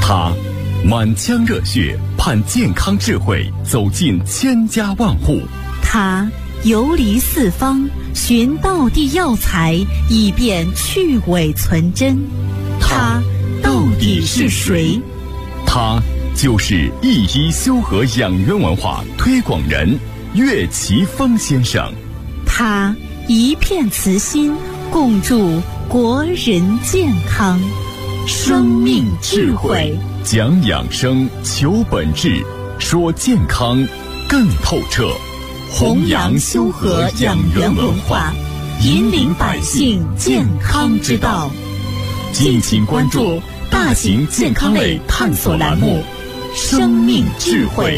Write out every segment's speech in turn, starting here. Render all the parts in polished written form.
他满腔热血盼健康智慧走进千家万户， 他游离四方寻道地药材，以便去伪存真。他到底是谁？ 他就是一一修和养元文化推广人岳奇峰先生。 他一片慈心，共筑国人健康。生命智慧， 讲养生，求本质，说健康更透彻。 弘扬修和养元文化，引领百姓健康之道。敬请关注大型健康类探索栏目《生命智慧》。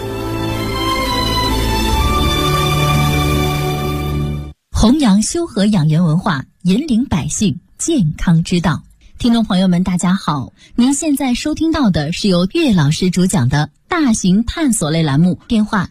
弘扬修和养元文化，引领百姓健康之道。听众朋友们，大家好，您现在收听到的是由岳老师主讲的大型探索类栏目，电话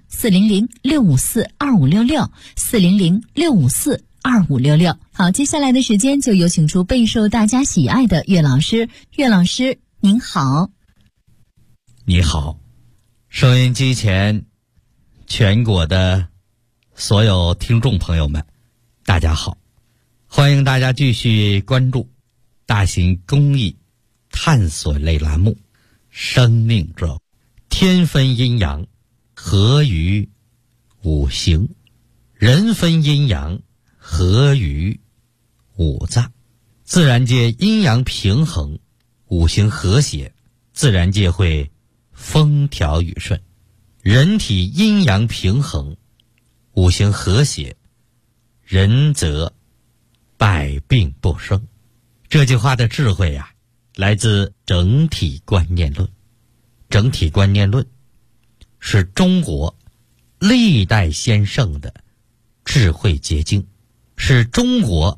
400-654-2566，400-654-2566。好，接下来的时间就有请出备受大家喜爱的岳老师。岳老师您好。 你好，收音机前全国的所有听众朋友们，大家好，欢迎大家继续关注大型公益探索类栏目《生命智慧》。天分阴阳，合于五行；人分阴阳，合于五脏。自然界阴阳平衡，五行和谐，自然界会风调雨顺。人体阴阳平衡，五行和谐，人则百病不生。这句话的智慧啊，来自整体观念论。整体观念论是中国历代先圣的智慧结晶，是中国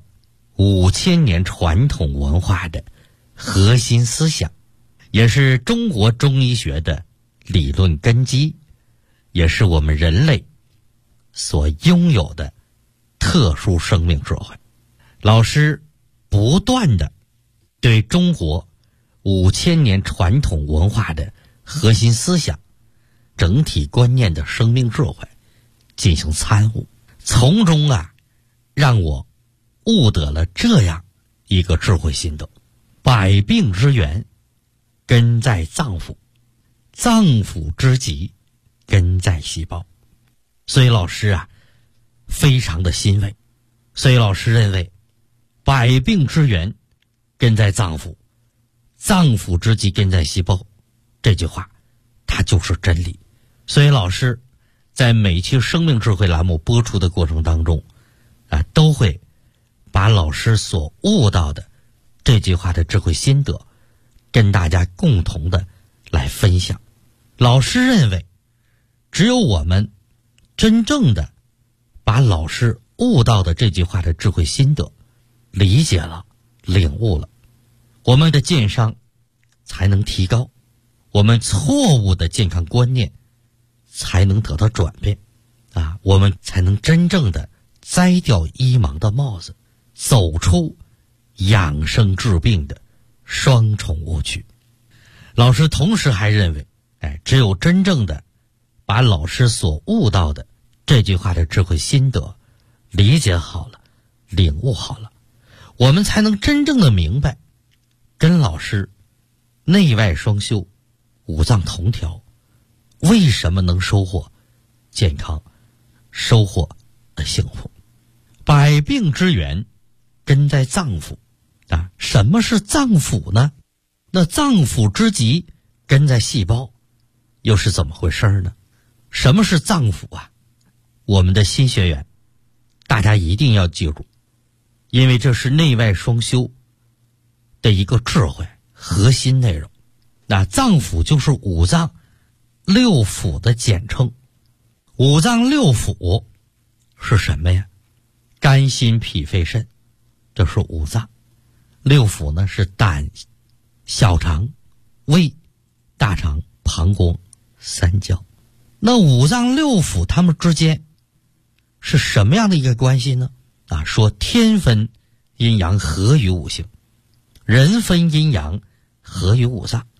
5000年传统文化的核心思想，也是中国中医学的理论根基，也是我们人类所拥有的特殊生命智慧。老师不断的对中国5000年传统文化的核心思想、整体观念的生命智慧进行参悟，从中让我悟得了这样一个智慧心得：百病之源根在脏腑，脏腑之疾根在细胞。所以老师非常的欣慰。所以老师认为，百病之源根在脏腑，脏腑之疾根在细胞，这句话它就是真理。所以老师在每期生命智慧栏目播出的过程当中都会把老师所悟到的这句话的智慧心得跟大家共同的来分享。老师认为，只有我们真正的把老师悟到的这句话的智慧心得理解了、领悟了，我们的健康才能提高，我们错误的健康观念才能得到转变我们才能真正的摘掉医盲的帽子，走出养生治病的双重误区。老师同时还认为，只有真正的把老师所悟到的这句话的智慧心得理解好了、领悟好了，我们才能真正的明白，跟老师内外双修、五脏同调，为什么能收获健康、收获幸福。百病之源根在脏腑什么是脏腑呢？那脏腑之疾根在细胞，又是怎么回事呢？什么是脏腑我们的新学员大家一定要记住，因为这是内外双修的一个智慧核心内容。脏腑就是五脏六腑的简称。五脏六腑是什么呀？肝心脾肺肾，这是五脏。六腑呢是胆、小肠、胃、大肠、膀胱、三焦。那五脏六腑它们之间是什么样的一个关系呢？说天分阴阳合于五行，人分阴阳合于五脏。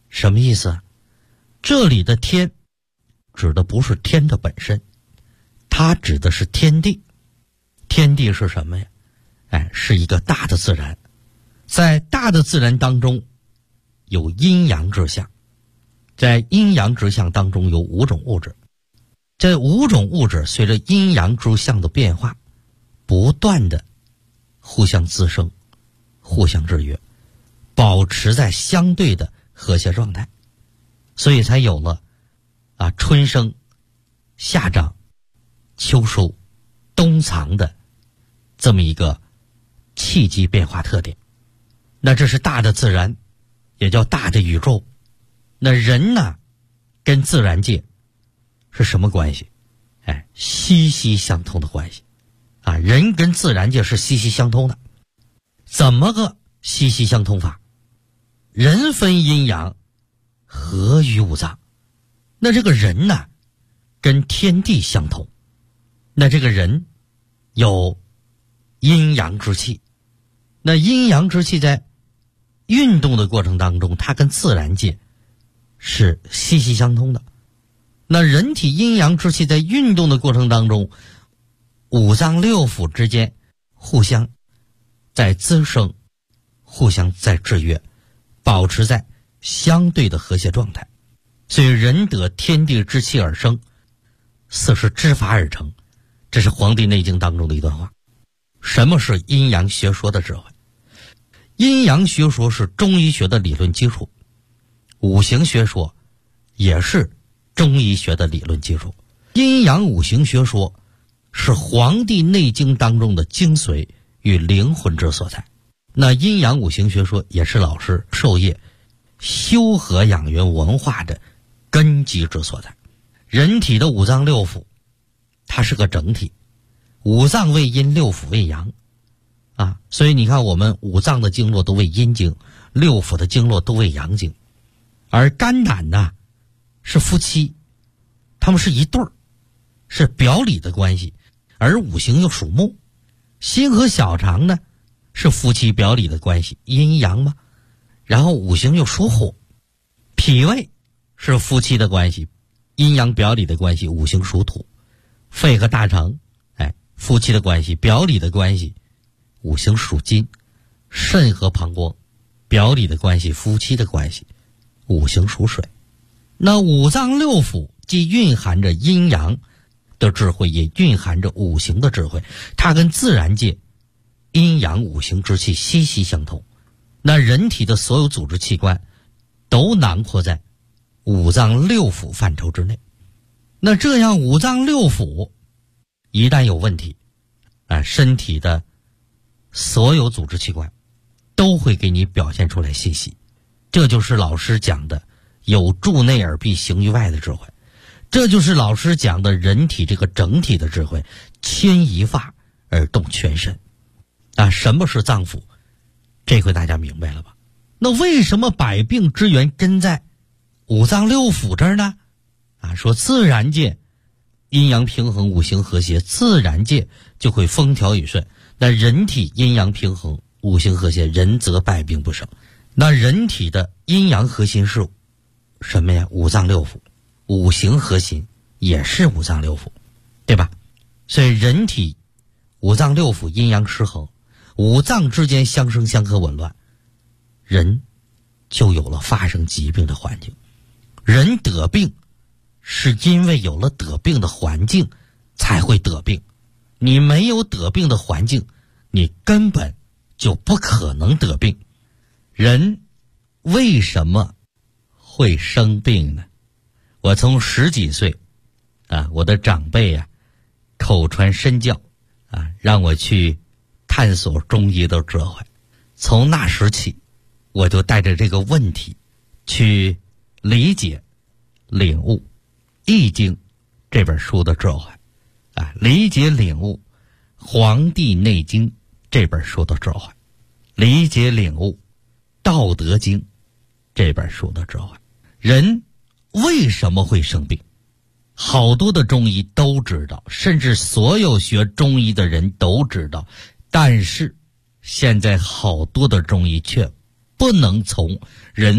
什么意思啊？这里的天指的不是天的本身，它指的是天地。天地是什么呀？是一个大的自然。在大的自然当中有阴阳之象，在阴阳之象当中有5种物质。这5种物质随着阴阳之象的变化，不断的互相滋生，互相制约，保持在相对的和谐状态，所以才有了春生、夏长、秋收、冬藏的这么一个气机变化特点。那这是大的自然，也叫大的宇宙。那人呢，跟自然界是什么关系？息息相通的关系人跟自然界是息息相通的。怎么个息息相通法？人分阴阳，合于五脏。那这个人呢，跟天地相同。那这个人有阴阳之气，那阴阳之气在运动的过程当中，它跟自然界是息息相通的。那人体阴阳之气在运动的过程当中，五脏六腑之间互相在滋生，互相在制约，保持在相对的和谐状态。所以人得天地之气而生，四时之法而成，这是《黄帝内经》当中的一段话。什么是阴阳学说的智慧？阴阳学说是中医学的理论基础，五行学说也是中医学的理论基础。阴阳五行学说是《黄帝内经》当中的精髓与灵魂之所在。那阴阳五行学说也是老师授业修和养元文化的根基之所在。人体的五脏六腑它是个整体，五脏为阴，六腑为阳所以你看我们五脏的经络都为阴经，六腑的经络都为阳经。而肝胆呢是夫妻，他们是一对儿，是表里的关系。而五行又属木，心和小肠呢是夫妻表里的关系，阴阳嘛。然后五行又属火，脾胃是夫妻的关系，阴阳表里的关系，五行属土。肺和大肠夫妻的关系，表里的关系，五行属金。肾和膀胱表里的关系，夫妻的关系，五行属水。那五脏六腑既蕴含着阴阳的智慧，也蕴含着五行的智慧，它跟自然界阴阳五行之气息息相通。那人体的所有组织器官都囊括在五脏六腑范畴之内。那这样五脏六腑一旦有问题身体的所有组织器官都会给你表现出来信息。这就是老师讲的有助内而必行于外的智慧，这就是老师讲的人体这个整体的智慧，牵一发而动全身什么是脏腑？这回大家明白了吧？那为什么百病之源根在五脏六腑这儿呢？说自然界阴阳平衡，五行和谐，自然界就会风调雨顺。那人体阴阳平衡，五行和谐，人则百病不生。那人体的阴阳核心是什么呀？五脏六腑。五行核心也是五脏六腑，对吧？所以人体五脏六腑阴阳失衡，五脏之间相生相克紊乱，人就有了发生疾病的环境。人得病是因为有了得病的环境才会得病，你没有得病的环境，你根本就不可能得病。人为什么会生病呢？我从10几岁我的长辈口传身教让我去探索中医的智慧。从那时起，我就带着这个问题去理解领悟《易经》这本书的智慧理解领悟《黄帝内经》这本书的智慧，理解领悟《道德经》这本书的智慧。人为什么会生病？好多的中医都知道，甚至所有学中医的人都知道，但是现在好多的中医却不能从人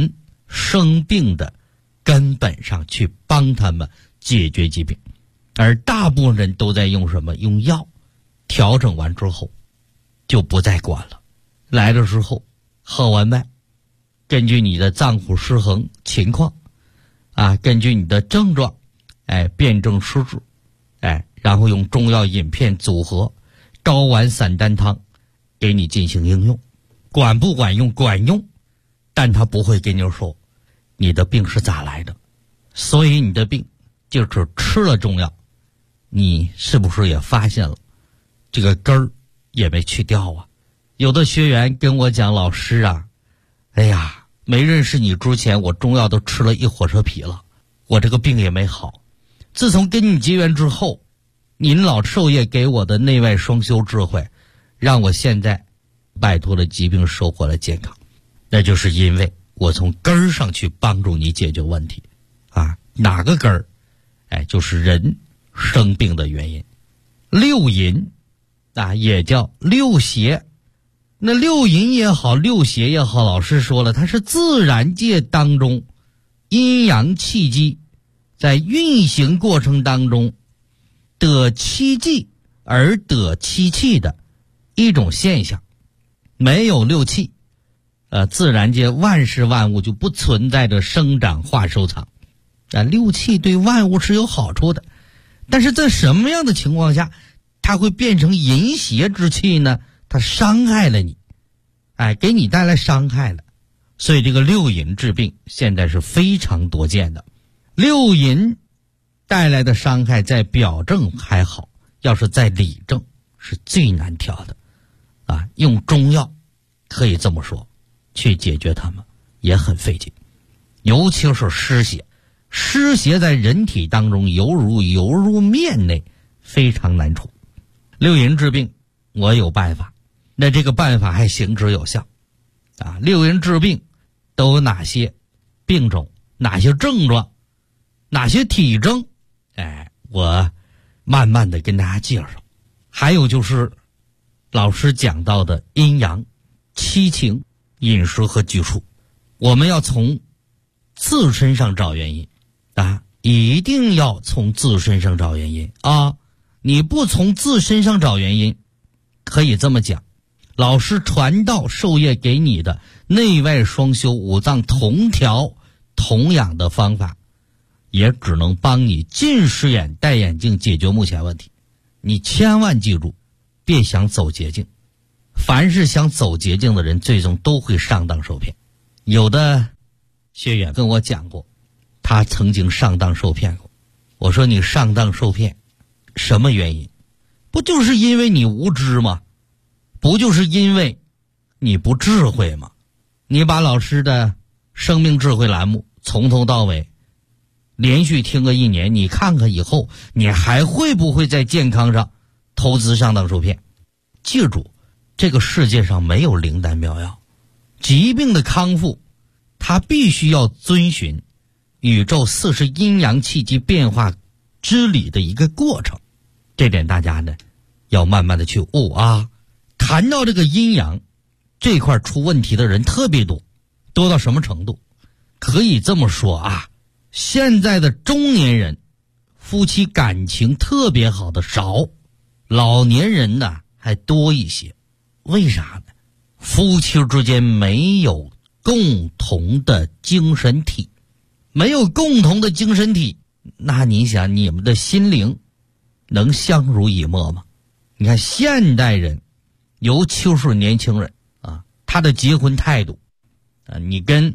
生病的根本上去帮他们解决疾病。而大部分人都在用什么？用药调整完之后就不再管了，来的时候号完脉，根据你的脏腑失衡情况根据你的症状辨证施治然后用中药饮片组合睾丸散丹汤给你进行应用。管不管用？管用，但他不会跟你说你的病是咋来的，所以你的病就是吃了中药，你是不是也发现了这个根儿也没去掉啊？有的学员跟我讲，老师啊，哎呀，没认识你之前我中药都吃了一火车皮了，我这个病也没好，自从跟你结缘之后，您老授业给我的内外双修智慧，让我现在摆脱了疾病，收获了健康。那就是因为我从根儿上去帮助你解决问题哪个根儿？就是人生病的原因。六淫也叫六邪。那六淫也好，六邪也好，老师说了，它是自然界当中阴阳气机在运行过程当中得七气而得七气的一种现象。没有六气自然界万事万物就不存在着生长化收藏六气对万物是有好处的，但是在什么样的情况下它会变成淫邪之气呢？它伤害了你给你带来伤害了。所以这个六淫治病现在是非常多见的。六淫带来的伤害在表证还好，要是在里证是最难调的用中药可以这么说去解决它们也很费劲，尤其是湿邪。湿邪在人体当中犹如面内，非常难除。六淫治病我有办法，那这个办法还行之有效六淫治病都有哪些病种，哪些症状，哪些体征我慢慢的跟大家介绍。还有就是老师讲到的阴阳、七情、饮食和居处，我们要从自身上找原因一定要从自身上找原因你不从自身上找原因，可以这么讲，老师传道授业给你的内外双修五脏同调同养的方法，也只能帮你近视眼戴眼镜解决目前问题。你千万记住，别想走捷径，凡是想走捷径的人最终都会上当受骗。有的学员跟我讲过，他曾经上当受骗过。我说你上当受骗什么原因？不就是因为你无知吗？不就是因为你不智慧吗？你把老师的生命智慧栏目从头到尾连续听个1年，你看看以后你还会不会在健康上投资上当受骗？记住，这个世界上没有灵丹妙药，疾病的康复它必须要遵循宇宙40阴阳气机变化之理的一个过程。这点大家呢要慢慢的去悟谈到这个阴阳这块出问题的人特别多，多到什么程度？可以这么说现在的中年人夫妻感情特别好的少，老年人呢还多一些。为啥呢？夫妻之间没有共同的精神体，没有共同的精神体，那你想你们的心灵能相濡以沫吗？你看现代人，尤其是年轻人他的结婚态度你跟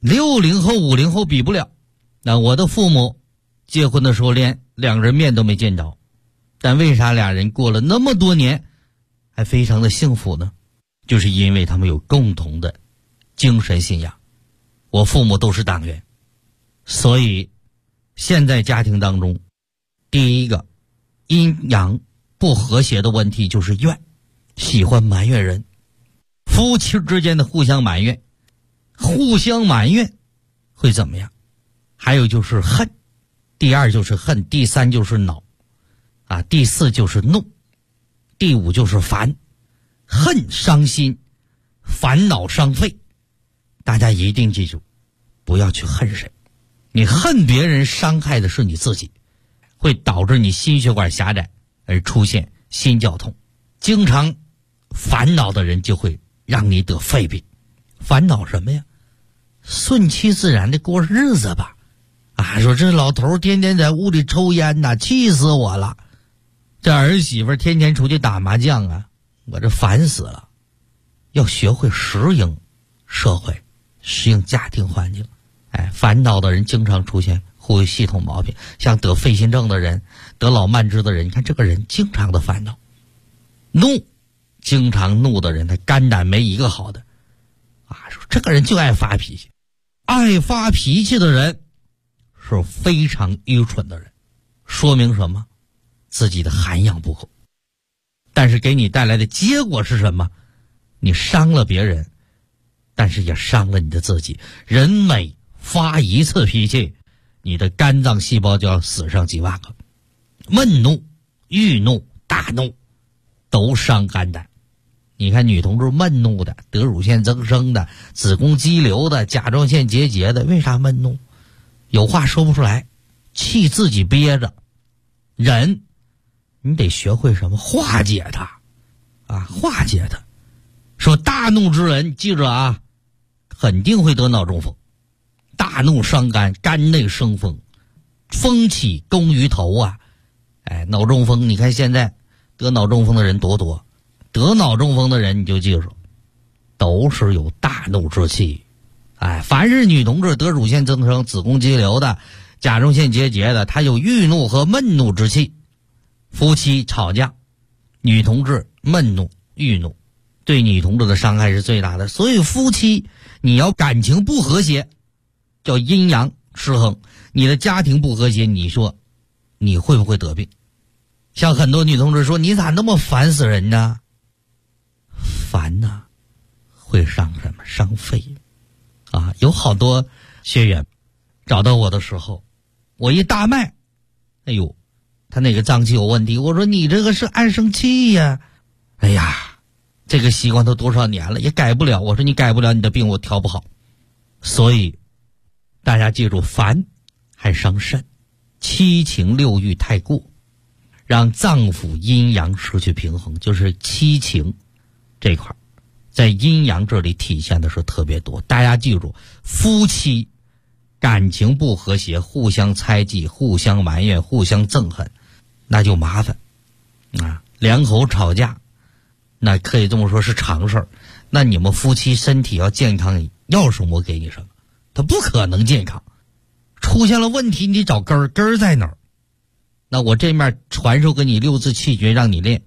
60后50后比不了。那我的父母结婚的时候连两人面都没见着，但为啥俩人过了那么多年还非常的幸福呢？就是因为他们有共同的精神信仰。我父母都是党员，所以现在家庭当中第一个阴阳不和谐的问题就是怨，喜欢埋怨人。夫妻之间的互相埋怨会怎么样？还有就是恨，第二就是恨，第三就是恼第四就是怒，第五就是烦。恨伤心，烦恼伤肺。大家一定记住， 不要去恨谁。你恨别人，伤害的是你自己，会导致你心血管狭窄而出现心绞痛。经常烦恼的人就会让你得肺病。烦恼什么呀？顺其自然的过日子吧。说这老头天天在屋里抽烟呐，气死我了。这儿媳妇天天出去打麻将啊，我这烦死了。要学会适应社会，适应家庭环境。烦恼的人经常出现呼吸系统毛病，像得肺心症的人，得老慢支的人，你看这个人经常的烦恼。经常怒的人，他肝胆没一个好的。说这个人就爱发脾气。爱发脾气的人是非常愚蠢的人，说明什么？自己的涵养不够。但是给你带来的结果是什么？你伤了别人，但是也伤了你的自己。人每发一次脾气，你的肝脏细胞就要死上几万个。闷怒、郁怒、大怒都伤肝胆。你看女同志闷怒的，得乳腺增生的，子宫肌瘤的，甲状腺结节的，为啥闷怒？有话说不出来，气自己憋着。人你得学会什么？化解它化解它。说大怒之人，记着肯定会得脑中风。大怒伤肝，肝内生风，风起攻于头脑中风，你看现在得脑中风的人多。得脑中风的人你就记住，都是有大怒之气。凡是女同志得乳腺增生、子宫肌瘤的、甲状腺结节的，她有郁怒和闷怒之气。夫妻吵架，女同志闷怒、郁怒，对女同志的伤害是最大的。所以夫妻你要感情不和谐，叫阴阳失衡，你的家庭不和谐，你说你会不会得病？像很多女同志说，你咋那么烦死人呢？烦呐，会伤什么？伤肺。有好多学员找到我的时候，我一大脉，他那个脏器有问题。我说你这个是爱生气呀。这个习惯都多少年了，也改不了。我说你改不了，你的病我调不好。所以大家记住，烦还伤肾，七情六欲太过，让脏腑阴阳失去平衡，就是七情这块在阴阳这里体现的是特别多。大家记住，夫妻感情不和谐，互相猜忌，互相埋怨，互相憎恨，那就麻烦两口吵架，那可以这么说是常事儿。那你们夫妻身体要健康，要什么我给你什么，它不可能健康。出现了问题，你得找根儿在哪儿？那我这面传授给你6字气诀让你练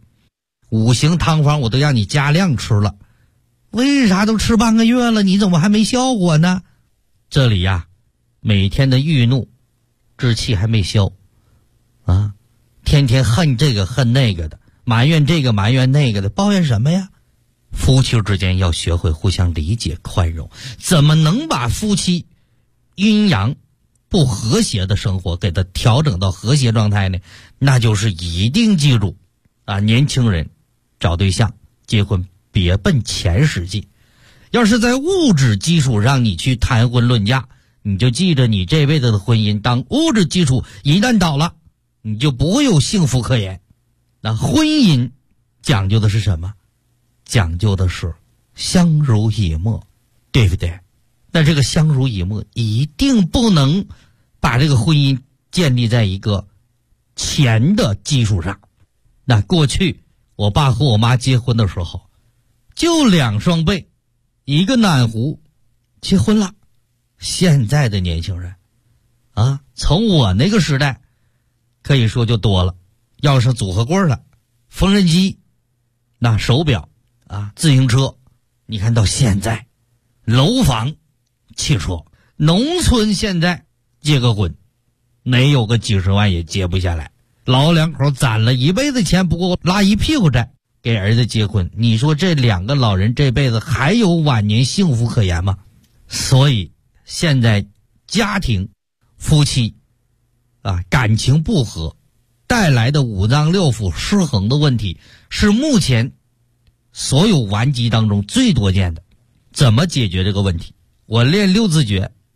，5行汤方我都让你加量吃了，为啥都吃半个月了，你怎么还没效果呢？这里每天的郁怒之气还没消天天恨这个恨那个的，埋怨这个埋怨那个的，抱怨什么呀？夫妻之间要学会互相理解宽容。怎么能把夫妻阴阳不和谐的生活给它调整到和谐状态呢？那就是一定记住年轻人找对象结婚别奔钱使劲。要是在物质基础上你去谈婚论嫁，你就记着你这辈子的婚姻，当物质基础一旦倒了，你就不会有幸福可言。那婚姻讲究的是什么？讲究的是相濡以沫，对不对？那这个相濡以沫一定不能把这个婚姻建立在一个钱的基础上。那过去我爸和我妈结婚的时候，就2双倍，一个暖壶结婚了。现在的年轻人从我那个时代可以说就多了，要是组合柜了，缝纫机，那手表自行车，你看到现在楼房、汽车，农村现在结个婚没有个几十万也结不下来，老两口攒了一辈子钱，不过拉一屁股债给儿子结婚，你说这2个老人这辈子还有晚年幸福可言吗？所以现在家庭夫妻感情不和带来的5脏6腑失衡的问题，是目前所有顽疾当中最多见的。怎么解决这个问题？我练6字诀，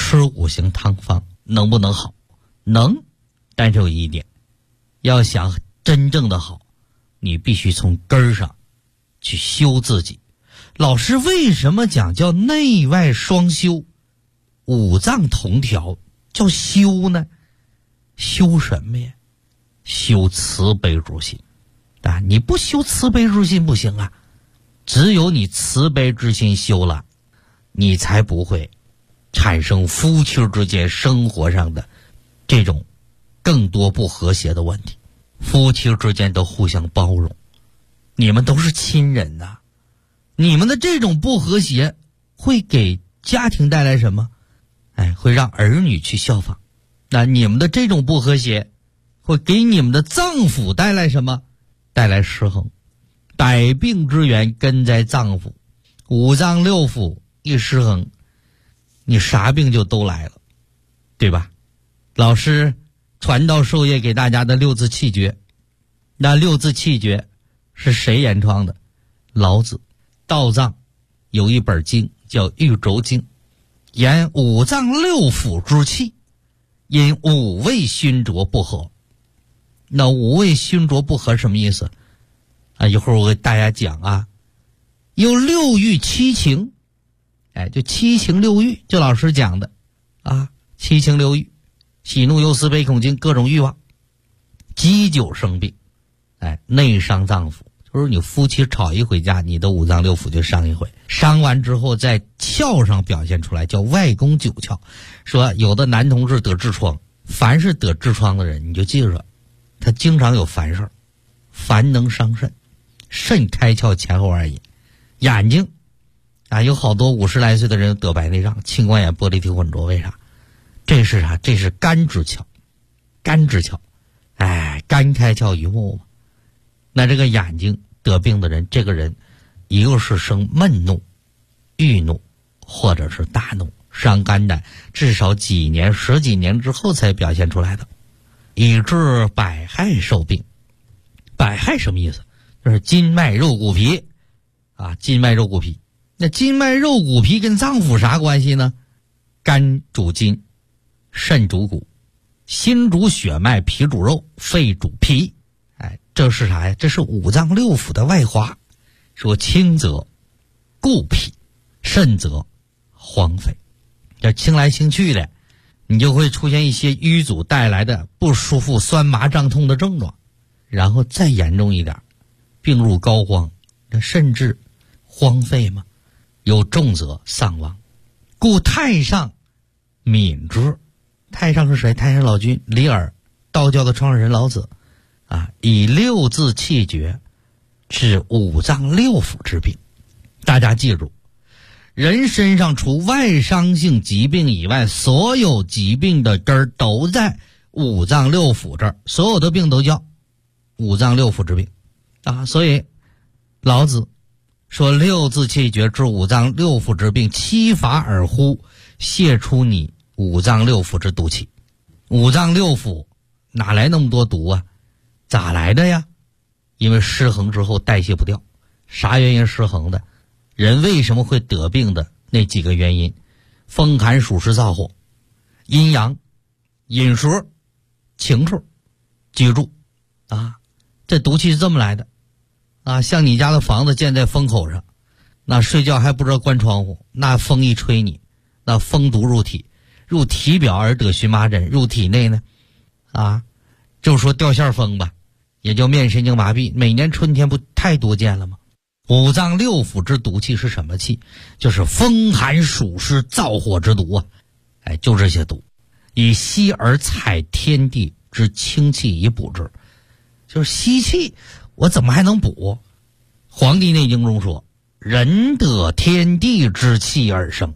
吃五行汤方能不能好？能，但是有一点，要想真正的好，你必须从根儿上去修自己。老师为什么讲叫内外双修，五脏同调叫修呢？修什么呀？修慈悲之心啊！你不修慈悲之心不行啊，只有你慈悲之心修了，你才不会产生夫妻之间生活上的这种更多不和谐的问题。夫妻之间都互相包容，你们都是亲人呐，你们的这种不和谐会给家庭带来什么？会让儿女去效仿。那你们的这种不和谐会给你们的脏腑带来什么？带来失衡。百病之源根在脏腑，五脏六腑一失衡，你啥病就都来了，对吧？老师传道授业给大家的六字气诀，那六字气诀是谁原创的？老子。道藏有一本经叫《玉轴经》，言五脏六腑之气，因五味熏浊不和。那五味熏浊不和什么意思啊？一会儿我给大家讲啊。有六欲七情，就七情六欲，就老师讲的啊，七情六欲，喜怒忧思悲恐惊，各种欲望，积久生病，内伤脏腑。就是你夫妻吵一回架，你的五脏六腑就伤一回，伤完之后在窍上表现出来，叫外攻九窍。说有的男同志得痔疮，凡是得痔疮的人，你就记着，他经常有烦事儿，烦能伤肾，肾开窍前后而饮。眼睛有好多50来岁的人得白内障，青光眼、玻璃体混浊，为啥？这是啥？这是肝之窍，肝之窍，肝开窍于目嘛。那这个眼睛得病的人，这个人一个是生闷怒、郁怒，或者是大怒，伤肝胆，至少几年、10几年之后才表现出来的，以致百害受病。百害什么意思？就是筋脉肉骨皮啊，筋脉肉骨皮。那筋脉肉骨皮跟脏腑啥关系呢？肝主筋，肾主骨，心主血脉，脾主肉，肺主脾。这是啥呀？这是五脏六腑的外化。说轻则固脾，肾则荒废。这清来清去的，你就会出现一些瘀阻带来的不舒服、酸麻胀痛的症状。然后再严重一点，病入膏肓，甚至荒废嘛。有重则丧亡。故太上敏之。太上是谁？太上老君李耳，道教的创始人老子以六字气诀治五脏六腑之病。大家记住，人身上除外伤性疾病以外，所有疾病的根儿都在五脏六腑这儿，所有的病都叫五脏六腑之病所以老子说六字气诀治五脏六腑之病，七法尔乎，泄出你五脏六腑之毒气。五脏六腑哪来那么多毒啊？咋来的呀？因为失衡之后代谢不掉。啥原因失衡的？人为什么会得病的那几个原因：风寒暑湿燥火、阴阳、饮食、情处、居住这毒气是这么来的像你家的房子建在风口上，那睡觉还不知道关窗户，那风一吹你，那风毒入体，入体表而得荨麻疹，入体内呢就说掉线风吧，也叫面神经麻痹，每年春天不太多见了吗？五脏六腑之毒气是什么气？就是风寒暑湿燥火之毒就这些毒。以吸而采天地之清气以补之，就是吸气，我怎么还能补？黄帝内经中说，人得天地之气而生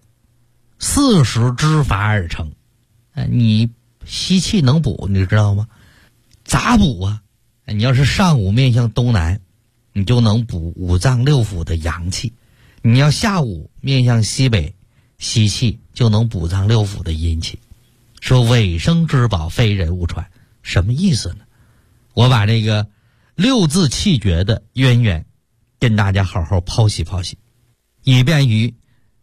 ，40之法而成。你吸气能补，你知道吗？咋补啊？你要是上午面向东南，你就能补五脏六腑的阳气；你要下午面向西北吸气，就能补脏六腑的阴气。说尾生之宝，非人勿传，什么意思呢？我把这个六字气诀的渊源跟大家好好剖析剖析，以便于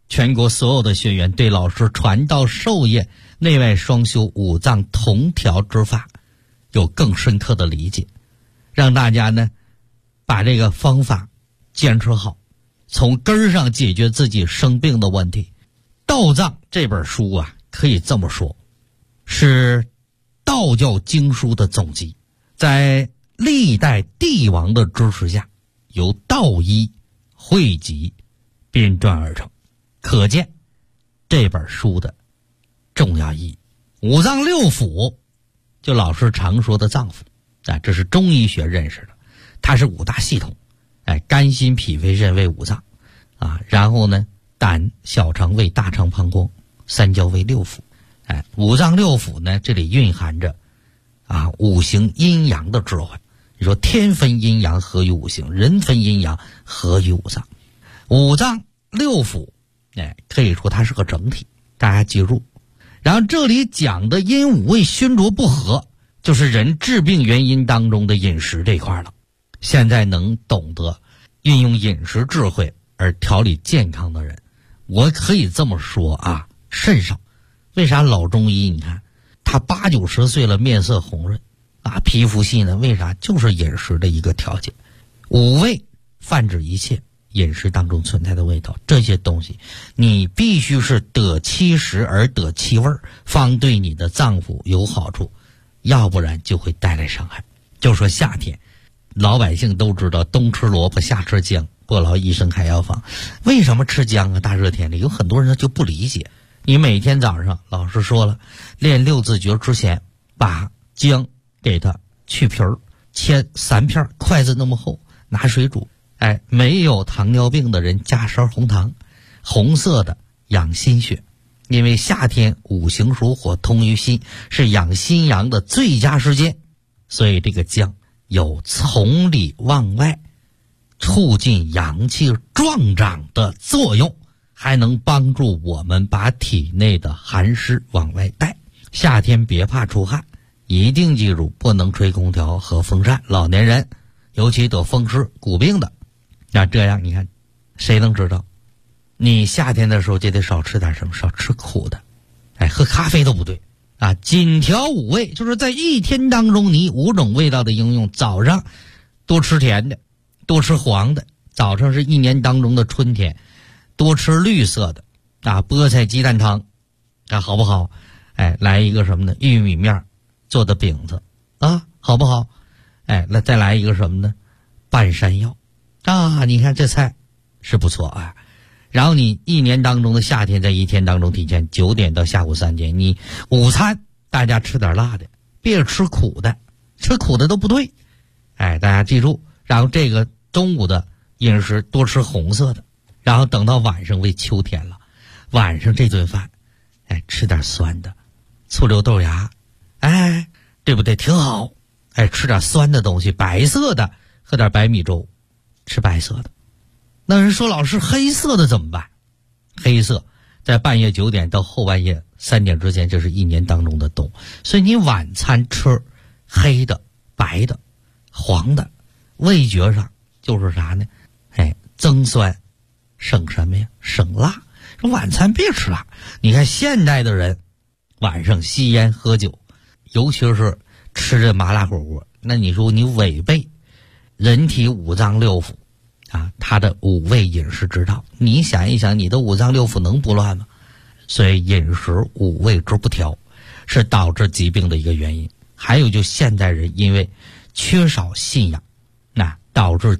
全国所有的学员对老师传道授业、内外双修、五脏同调之法有更深刻的理解，让大家呢把这个方法坚持好，从根儿上解决自己生病的问题。道藏这本书啊，可以这么说，是道教经书的总集，在历代帝王的支持下，由道医汇集编撰而成，可见这本书的重要意义。五脏六腑，就老师常说的脏腑啊，这是中医学认识的，它是五大系统，肝心脾肺肾为五脏啊，然后呢，胆小肠胃大肠膀胱三焦为六腑，五脏六腑呢，这里蕴含着啊五行阴阳的智慧。你说天分阴阳合于五行，人分阴阳合于五脏，五脏六腑，可以说它是个整体，大家记住。然后这里讲的因五味熏浊不和，就是人治病原因当中的饮食这块了。现在能懂得运用饮食智慧而调理健康的人，我可以这么说啊，甚少。为啥老中医你看他80、90岁了面色红润啊，皮肤细呢？为啥？就是饮食的一个调节。五味泛指一切饮食当中存在的味道，这些东西你必须是得其食而得其味，方对你的脏腑有好处，要不然就会带来伤害。就说夏天，老百姓都知道冬吃萝卜夏吃姜，过劳医生开药方。为什么吃姜啊？大热天里有很多人就不理解。你每天早上，老师说了，练六字诀之前，把姜给它去皮儿，切3片，筷子那么厚，拿水煮。没有糖尿病的人加勺红糖，红色的养心血，因为夏天五行属火，通于心，是养心阳的最佳时间，所以这个姜有从里往外促进阳气壮长的作用，还能帮助我们把体内的寒湿往外带。夏天别怕出汗，一定记住不能吹空调和风扇。老年人尤其得风湿骨病的，那这样你看谁能知道？你夏天的时候就得少吃点什么，少吃苦的，喝咖啡都不对啊。紧调五味，就是在一天当中你5种味道的应用。早上多吃甜的，多吃黄的，早上是一年当中的春天，多吃绿色的啊，菠菜鸡蛋汤啊，好不好？来一个什么呢？玉米面做的饼子啊，好不好？那再来一个什么呢？半山药啊，你看这菜是不错啊。然后你一年当中的夏天，在一天当中体现9点到下午3点，你午餐大家吃点辣的，别吃苦的，吃苦的都不对。大家记住。然后这个中午的饮食多吃红色的，然后等到晚上为秋天了，晚上这顿饭，吃点酸的，醋溜豆芽，对不对？挺好。吃点酸的东西，白色的，喝点白米粥，吃白色的。那人说老师黑色的怎么办？黑色在半夜9点到后半夜3点之间，这是一年当中的冬，所以你晚餐吃黑的、白的、黄的，味觉上就是啥呢？增酸，省什么呀？省辣。说晚餐别吃辣。你看现代的人晚上吸烟喝酒，尤其是吃这麻辣火锅，那你说你违背人体五脏六腑啊，它的五味饮食之道。你想一想，你的五脏六腑能不乱吗？所以饮食五味之不调是导致疾病的一个原因。还有就现代人因为缺少信仰，那导致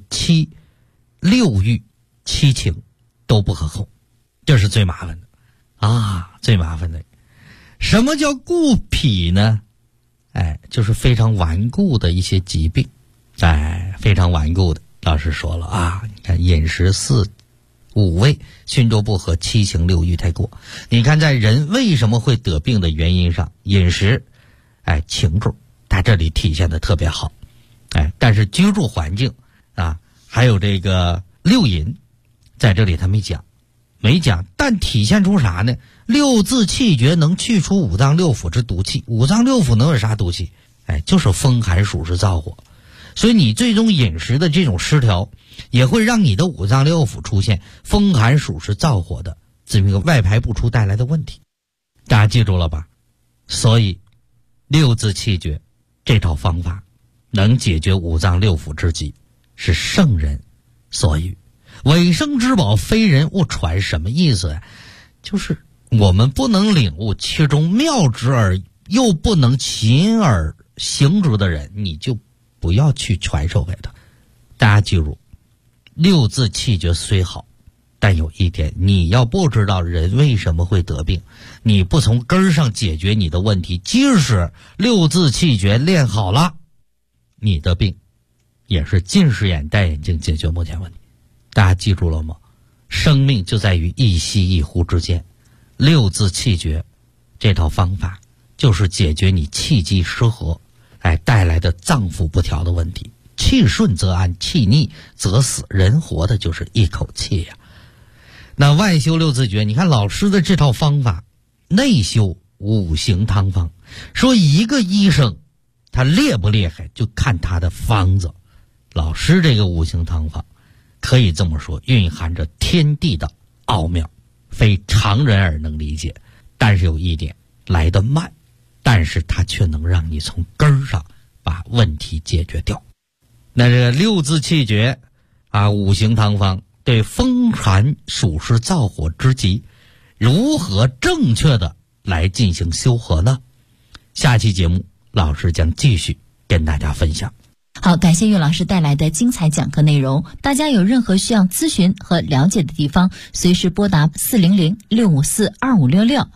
6欲7情都不可控，这是最麻烦的啊，最麻烦的。什么叫固脾呢？就是非常顽固的一些疾病，非常顽固的。老师说了啊，你看饮食4、5味熏浊不和，7情6欲太过。你看在人为什么会得病的原因上，饮食，情志，它这里体现的特别好。但是居住环境啊，还有这个6淫，在这里他没讲，但体现出啥呢？6字气诀能去除五脏六腑之毒气。五脏六腑能有啥毒气？就是风寒暑湿燥火。所以你最终饮食的这种失调，也会让你的五脏六腑出现风寒暑湿燥火的这么一个外排不出带来的问题。大家记住了吧？所以六字气诀这套方法能解决五脏六腑之疾，是圣人所语。委生之宝非人勿传，什么意思呀？就是我们不能领悟其中妙之而又不能勤而行之的人，你就不要去传授给他。大家记住，六字气诀虽好，但有一点，你要不知道人为什么会得病，你不从根儿上解决你的问题，即使六字气诀练好了，你的病也是近视眼戴眼镜解决目前问题。大家记住了吗？生命就在于一吸一呼之间。六字气诀这套方法就是解决你气机失和带来的脏腑不调的问题。气顺则安，气逆则死，人活的就是一口气呀。那外修六字诀，你看老师的这套方法，内修五行汤方，说一个医生他厉不厉害就看他的方子。老师这个五行汤方可以这么说，蕴含着天地的奥妙，非常人而能理解。但是有一点，来得慢，但是它却能让你从根儿上把问题解决掉。那这个六字气诀五行汤方对风寒暑湿燥火之疾如何正确的来进行修和呢？下期节目老师将继续跟大家分享。 好，感谢岳老师带来的精彩讲课内容。大家有任何需要咨询和了解的地方，随时拨打400-654-2566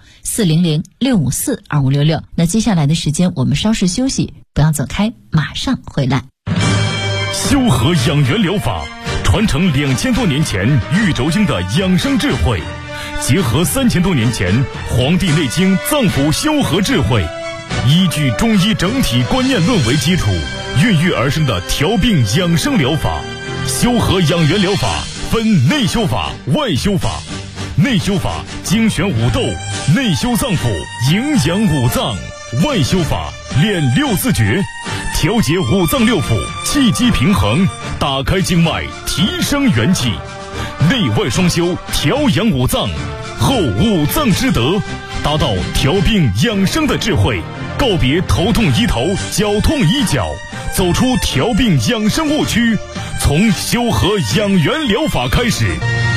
400-654-2566。那接下来的时间我们稍事休息，不要走开，马上回来。 修和养元疗法传承2000多年前玉轴经的养生智慧，结合3000多年前《黄帝内经》脏腑修和智慧，依据中医整体观念论为基础，孕育而生的调病养生疗法。修和养元疗法分内修法、外修法。内修法精选五斗，内修脏腑，营养五脏；外修法练六字诀，调节五脏六腑，气机平衡，打开经脉，提升元气。内外双修，调养五脏，后五脏之德，达到调病养生的智慧，告别头痛医头，脚痛医脚，走出调病养生误区，从修和养元疗法开始。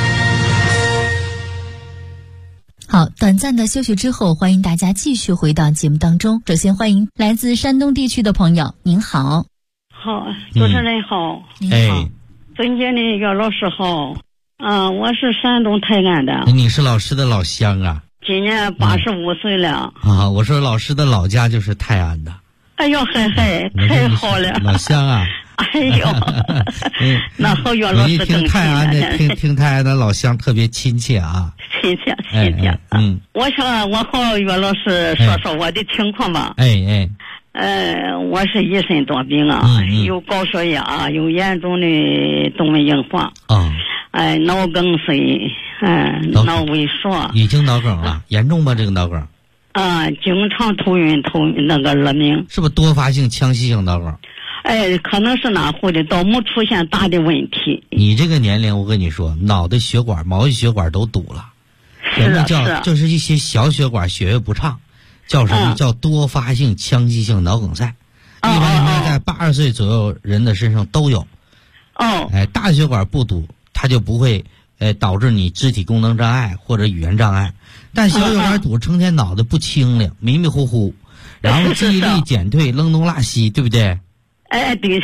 好，短暂的休息之后，欢迎大家继续回到节目当中。首先欢迎来自山东地区的朋友，您好。 好，主持人好。 您好。 尊敬的岳老师好。我是山东泰安的。 你是老师的老乡啊？ 今年85岁了。 我说老师的老家就是泰安的。 哎呦，太好了。 老乡啊。 哎呦，那和岳老师更听泰安的，听泰安的老乡特别亲切啊。 亲切。我想我和岳老师说我的情况吧。我是一身多病啊，有高血压，有严重的动脉硬化，脑梗塞，脑萎缩。 已经脑梗了，严重吗？这个脑梗？ 经常头晕那个耳鸣。 是不是多发性腔隙性脑梗？ 可能是哪户的，倒没出现大的问题。 你这个年龄，我跟你说，脑袋血管、毛细血管都堵了，人家叫就是一些小血管血液不畅，叫什么叫多发性腔隙性脑梗塞。一般在80岁左右人的身上都有。大血管不堵，它就不会导致你肢体功能障碍或者语言障碍。但小血管堵，成天脑袋不清亮，迷迷糊糊，然后记忆力减退，扔东拉西，对不对？ 对。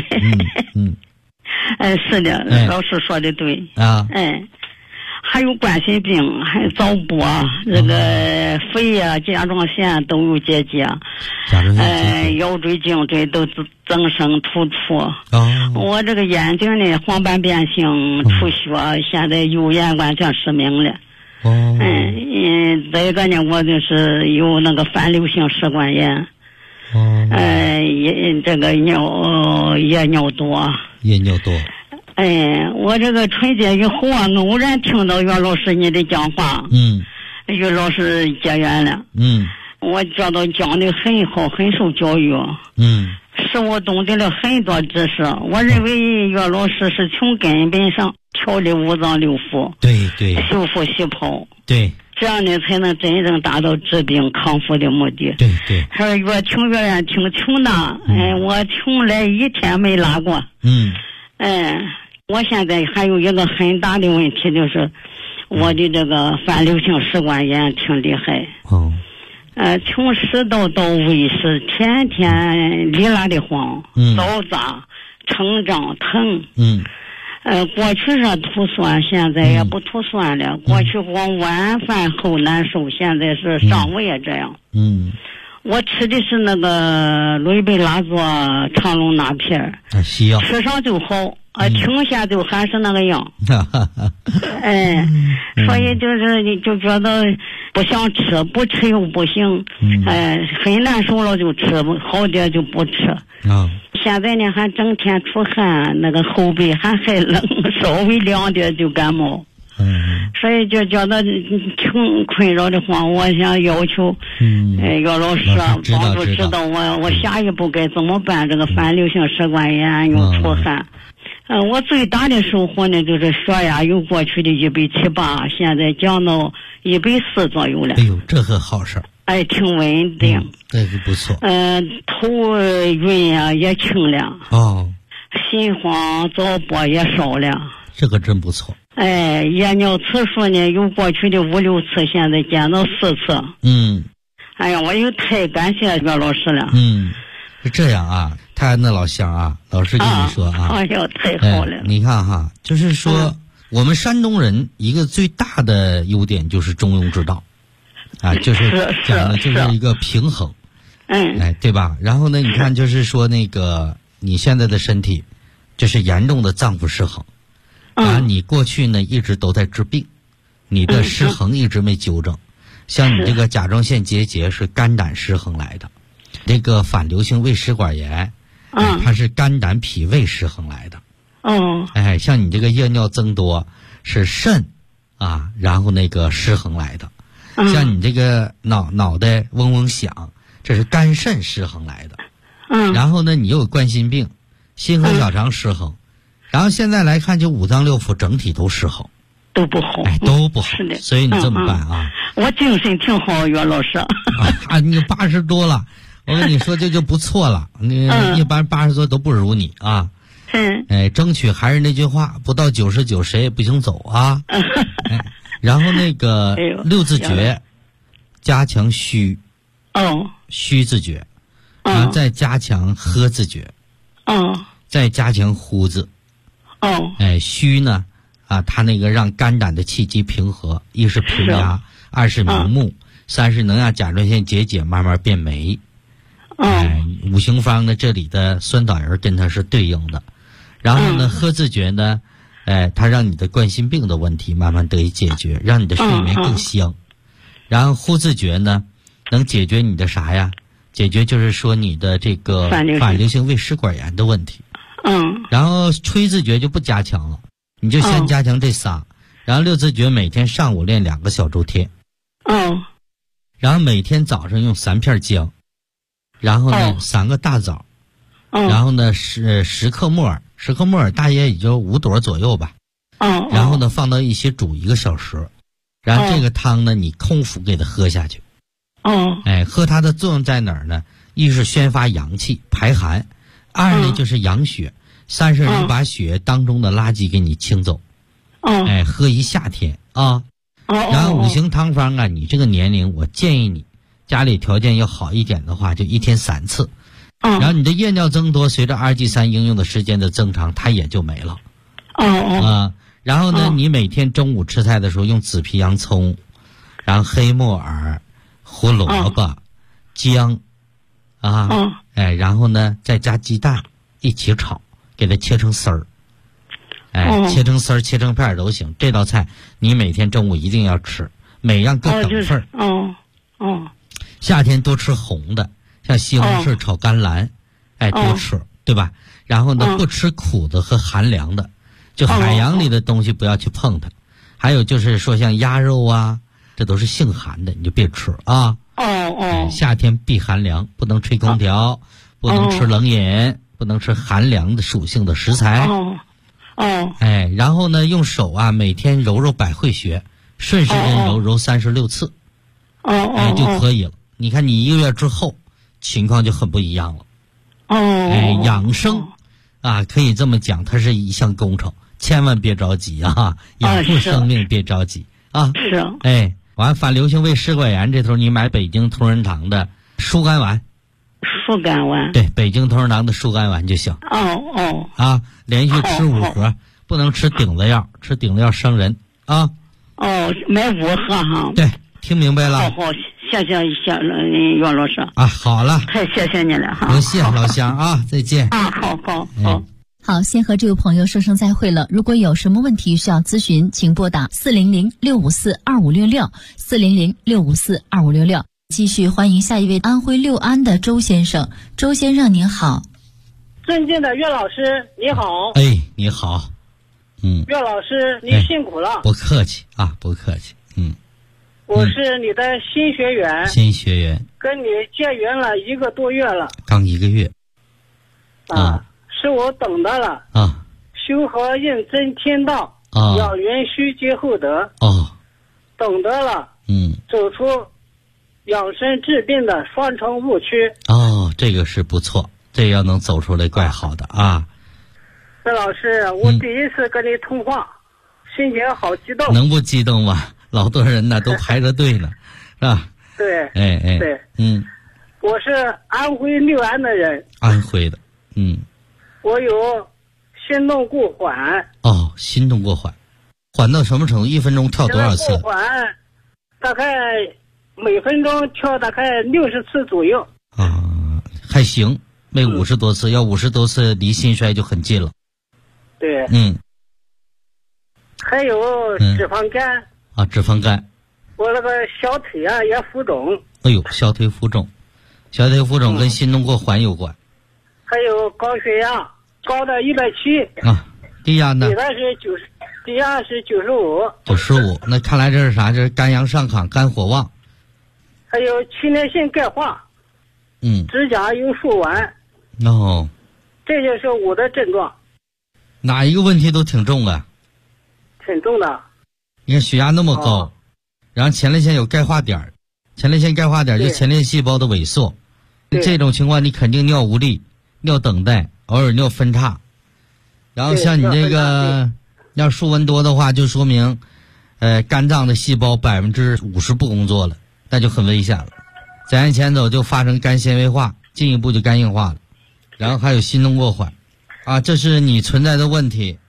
是的，老师说的对。还有冠心病，还有早搏，这个肺啊、甲状腺都有结节，腰椎、颈椎都增生突出。我这个眼睛呢，黄斑变性出血，现在右眼完全失明了。再一个呢，我就是有那个反流性食管炎。这个夜尿多。我这个春节以后偶然听到岳老师你的讲话，岳老师结缘了，我觉得讲的很好，很受教育，使我懂得了很多知识。我认为岳老师是从根本上调理五脏六腑， 对， 修复细胞， 对， 这样的才能真正达到治病康复的目的。 对对。 还是越穷越挺穷的，我穷来一天没拉过。我现在还有一个很大的问题，就是我的这个反流性食管炎挺厉害。从食道到胃是天天里拉的慌，早扎、成胀、疼。过去是吐酸，现在也不吐酸了。过去光晚饭后难受，现在是上午也这样。我吃的是那个氯贝拉唑、长龙钠片， 西药， 吃上就好，停下就还是那个样。所以就觉得不想吃，不吃又不行，很难受了就吃，好点就不吃。现在呢还整天出汗，那个后背还冷，稍微凉点就感冒。所以就觉得挺困扰的话，我想要求岳老师帮助指导我下一步该怎么办。这个反流性食管炎又出汗，我最大的收获呢就是血压由过去的178，现在降到140左右了。 哎呦，这可好事。 挺稳定， 这个不错。 头晕啊也轻了，心慌早搏也少了， 这个真不错。 夜尿次数呢由过去的5、6次，现在减到4次。哎呀，我又太感谢岳老师了。 是这样啊，太安的老乡啊，老师跟你说啊， 哎呦，太好了。 你看哈，就是说我们山东人一个最大的优点就是中庸之道。就是讲的就是一个平衡，对吧？然后呢，你看，就是说那个你现在的身体，就是严重的脏腑失衡，你过去呢一直都在治病，你的失衡一直没纠正，像你这个甲状腺结节是肝胆失衡来的，这个反流性胃食管炎，它是肝胆脾胃失衡来的，像你这个夜尿增多是肾然后那个失衡来的。像你这个脑袋嗡嗡响，这是肝肾失衡来的。然后呢，你又有冠心病，心和小肠失衡，然后现在来看，就五脏六腑整体都失衡， 都不好， 都不好。 是的， 所以你这么办啊？ 我精神挺好，岳老师。 你80多了，我跟你说这就不错了。一般80多都不如你啊。争取还是那句话，不到99谁也不行走啊。然后那个6字诀，加强虚，虚字诀，然后再加强喝字诀，再加强呼字，虚呢它那个让肝胆的气机平和，一是平压，二是明目，三是能让甲状腺结节慢慢变没。五行方呢这里的酸枣仁跟它是对应的，然后呢喝字诀呢。它让你的冠心病的问题慢慢得以解决，让你的睡眠更香。然后呼字诀呢，能解决你的啥呀？解决就是说你的这个反流性胃食管炎的问题。然后吹字诀就不加强了，你就先加强这仨。然后6字诀每天上午练2个小周天。然后每天早上用3片姜，然后呢3个大枣，然后呢10克木耳。10克木耳大约也就5朵左右吧，然后呢放到一起煮1个小时，然后这个汤呢你空腹给它喝下去，喝它的作用在哪儿呢？一是宣发阳气排寒，二呢就是养血，三是能把血液当中的垃圾给你清走，喝一夏天啊。然后五行汤方啊，你这个年龄我建议你家里条件要好一点的话，就1天3次。然后你的夜尿增多，随着2G3应用的时间的增长，它也就没了。然后呢，你每天中午吃菜的时候用紫皮洋葱，然后黑木耳、胡萝卜、姜，然后呢再加鸡蛋一起炒，给它切成丝儿，切成丝儿、切成片都行。这道菜你每天中午一定要吃，每样各等份儿。夏天多吃红的。像西红柿炒甘蓝，多吃，对吧？然后呢，不吃苦的和寒凉的，就海洋里的东西不要去碰它。还有就是说像鸭肉啊，这都是性寒的，你就别吃啊。夏天避寒凉，不能吹空调，不能吃冷饮，不能吃寒凉的属性的食材。然后呢，用手啊每天揉揉百会穴， 顺时针揉36次，就可以了。你看你1个月之后情况就很不一样了。养生可以这么讲，它是一项工程，千万别着急啊，养护生命别着急啊。 是。 完反流行胃食管炎这头，你买北京同仁堂的疏肝丸。 疏肝丸。 对，北京同仁堂的疏肝丸就行。连续吃5盒，不能吃顶子药，吃顶子药伤人啊。 买5盒哈。 对，听明白了。 好，谢谢袁老师。 好了。 太谢谢你了哈。 不谢老乡啊，再见。 好，先和这位朋友说声再会了。如果有什么问题需要咨询，请拨打400-654-2566 400-654-2566。继续欢迎下一位安徽六安的周先生。周先生您好。 尊敬的岳老师你好。 你好。 岳老师你辛苦了。 不客气啊，不客气。 我是你的新学员。跟你结缘了1个多月了。 刚1个月。 是我等到了。修和认真天道。养元虚结厚德。等得了。走出养生治病的双重误区。 这个是不错，这要能走出来怪好的啊。 岳老师，我第一次跟你通话，心情好激动。 能不激动吗？老多人呢都排着队呢，是吧？ 对。 对。 我是安徽六安的人。 安徽的。 我有心动过缓。 心动过缓，缓到什么程度？1分钟跳多少次？ 过缓大概每分钟跳大概60次左右。 还行，没50多次，要50多次离心衰就很近了。 对。还有脂肪肝。 脂肪肝。 我那个小腿也浮肿。 小腿浮肿跟心动过缓有关。 还有高血压，高的170。 低压呢？ 低压是95。 95，那看来这是啥？这是肝阳上亢，肝火旺。 还有前列腺钙化。指甲有数丸。这就是我的症状。 哪一个问题都挺重啊。 挺重的。 你看血压那么高，然后前列腺有钙化点，前列腺钙化点就前列腺细胞的萎缩。这种情况你肯定尿无力、尿等待，偶尔尿分叉。然后像你这个要数文多的话，就说明肝脏的细胞50%不工作了，那就很危险了。再往前走就发生肝纤维化，进一步就肝硬化了。然后还有心动过缓这是你存在的问题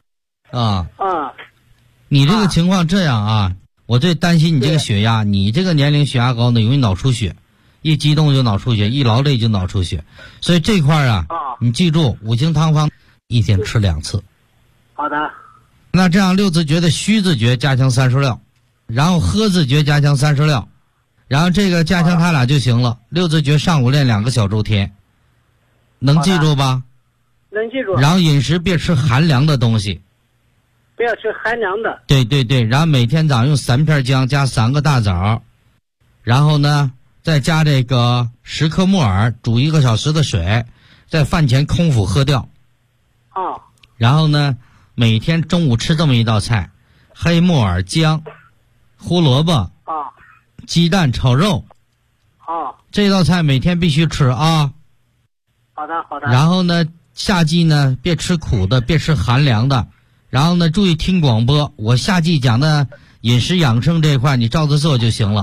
你这个情况这样我最担心你这个血压，你这个年龄血压高呢，容易脑出血，一激动就脑出血，一劳累就脑出血。所以这块你记住五行汤方1天吃2次。 好的。 那这样6字诀的虚字诀加强36，然后喝字诀加强36，然后这个加强它俩就行了。6字诀上午练2个小周天，能记住吧？ 能记住。 然后饮食别吃寒凉的东西。 不要吃寒凉的。 对，然后每天早上用3片姜加3个大枣，然后呢再加这个10克木耳，煮1个小时的水，在饭前空腹喝掉。然后呢每天中午吃这么一道菜：黑木耳姜、胡萝卜、鸡蛋炒肉。这道菜每天必须吃好的。 然后呢夏季呢别吃苦的，别吃寒凉的。然后呢注意听广播，我夏季讲的饮食养生这一块你照着做就行了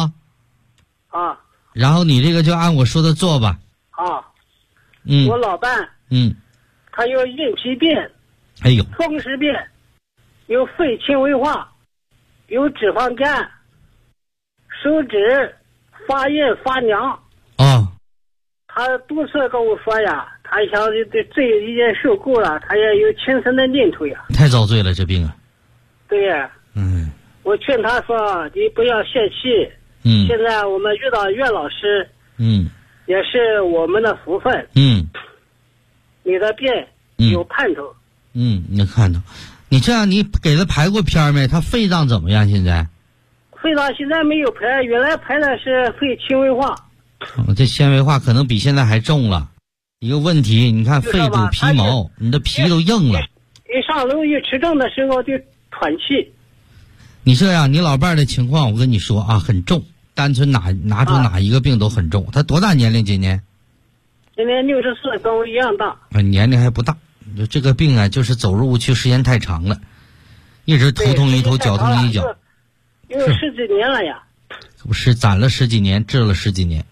然后你这个就按我说的做吧。 我老伴他有硬皮病，风湿病，有肺纤维化，有脂肪肝，手指发炎发凉。他多次跟我说呀，他想这已经受够了，他也有轻生的念头呀。 太遭罪了这病对呀。我劝他说你不要泄气。现在我们遇到岳老师也是我们的福分。你的病有盼头。 能看到。你这样你给他排过片没？他肺脏怎么样现在？ 肺脏现在没有排，原来排的是肺纤维化。 这纤维化可能比现在还重了。一个问题，你看肺主皮毛，你的皮都硬了。 一上楼一持证的时候就喘气。 你这样，你老伴儿的情况，我跟你说啊，很重，单纯拿出哪一个病都很重。他多大年龄？今年？ 今年64，跟我一样大。 年龄还不大，这个病啊，就是走入误区时间太长了，一直头痛一头，脚痛一脚。 有10几年了呀。 不是攒了10几年，治了10几年。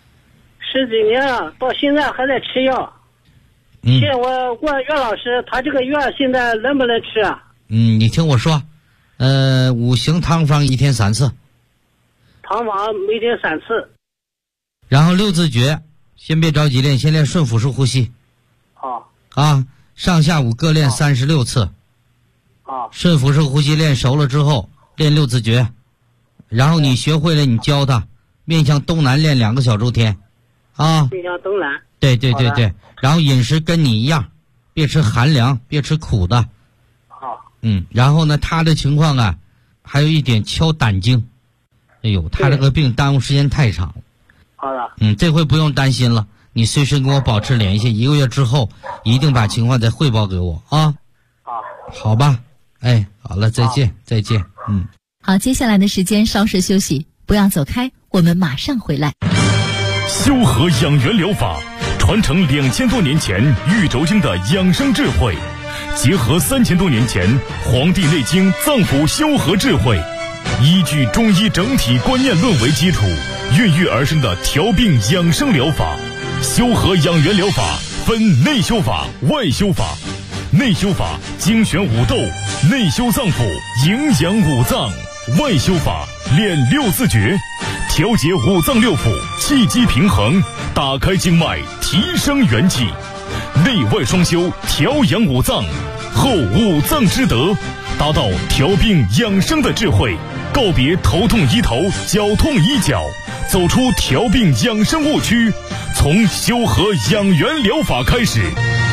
10几年了，到现在还在吃药。现在我问岳老师，他这个药现在能不能吃啊？ 你听我说。5行汤方1天3次， 汤方每天3次， 然后6字诀，先别着急练，先练顺腹式呼吸。 好啊，上下午各练36次。 好， 顺腹式呼吸练熟了之后，练6字诀，然后你学会了，你教他面向东南练2个小周天。啊， 面向东南。 对，然后饮食跟你一样，别吃寒凉，别吃苦的。然后呢，他的情况啊，还有一点敲胆经。哎呦，他这个病耽误时间太长了。 好的。 这回不用担心了，你随时跟我保持联系，1个月之后一定把情况再汇报给我啊。好吧，哎，好了，再见。 好，接下来的时间稍事休息，不要走开，我们马上回来。 修和养元疗法传承2000多年前玉轴经的养生智慧，结合3000多年前《黄帝内经》脏腑修和智慧，依据中医整体观念论为基础，孕育而生的调病养生疗法。修和养元疗法分内修法、外修法。内修法精选五斗，内修脏腑，营养五脏；外修法练6字诀，调节五脏六腑，气机平衡，打开经脉，提升元气。内外双修，调养五脏，后五脏之德，达到调病养生的智慧，告别头痛医头，脚痛医脚，走出调病养生误区，从修和养元疗法开始。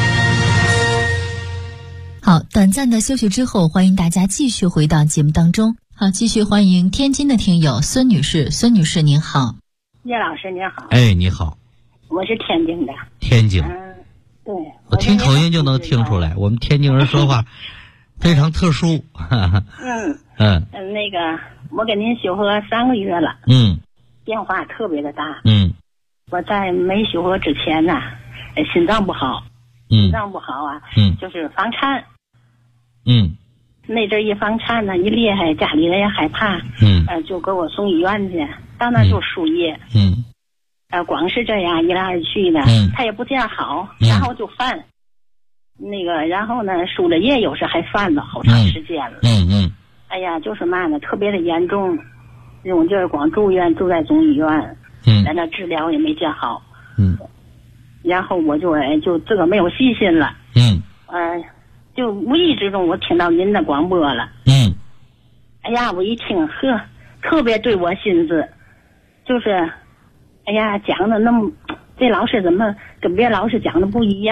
好，短暂的休息之后，欢迎大家继续回到节目当中。好，继续欢迎天津的听友孙女士。孙女士您好。 叶老师您好。 哎，你好。 我是天津的。 天津。 对。 我听口音就能听出来，我们天津人说话非常特殊。 那个，我跟您修合3个月了。变化特别的大。我在没修合之前呢，心脏不好。心脏不好啊。就是房颤。那阵一房颤呢，一厉害，家里人也害怕。就给我送医院去，到那就输液。光是这样一来二去的，他也不见好，然后就犯。那个，然后呢，输了液有时还犯了好长时间了。哎呀，就是嘛呢，特别的严重，用劲儿光住院，住在中医院，在那治疗也没见好。然后我就这个没有细心了。就无意之中我听到您的广播了。哎呀，我一听呵，特别对我心思，就是哎呀讲的那么，这老师怎么跟别老师讲的不一样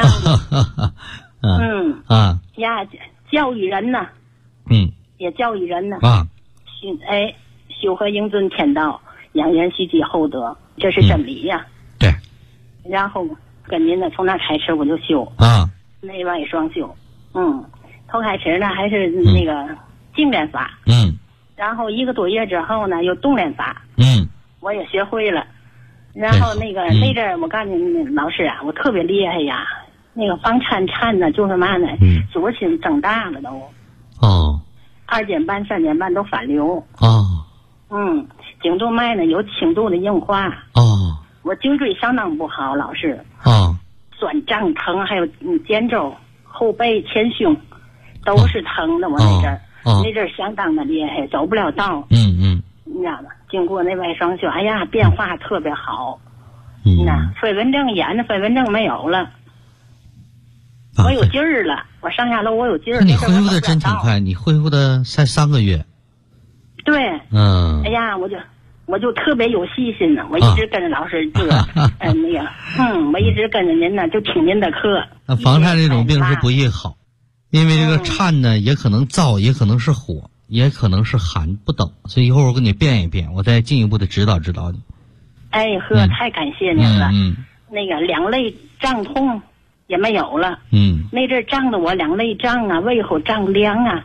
呢？呀，教育人呢。也教育人呢。修和应遵天道，养元蓄积厚德，这是真理呀。 对。 然后跟您呢，从那开始我就修内外双修。头开始呢还是那个静练法。然后1个多月之后呢，又动练法。我也学会了。然后那个那阵儿，我告诉您老师啊，我特别厉害呀。那个房颤呢，就是嘛呢，左心增大了都。2点半、3点半都反流。颈动脉呢有轻度的硬化。我颈椎相当不好，老师。酸胀疼，还有肩周、后背、前胸都是疼的。我那阵儿，那阵儿相当的厉害，走不了道。你知道吗？经过那外双修，哎呀，变化特别好。飞蚊症眼的飞蚊症没有了。我有劲儿了，我上下楼我有劲儿。 那你恢复的真挺快，你恢复的才3个月。 对。哎呀，我就特别有细心呢，我一直跟着老师这个我一直跟着您呢，就听您的课。 那房颤这种病是不易好，因为这个颤呢，也可能燥，也可能是火，也可能是寒，不等。所以一会儿我给你变一变，我再进一步的指导指导你。 哎呵，太感谢您了。那个2肋胀痛也没有了。那阵胀的我2肋胀啊，胃口胀凉啊，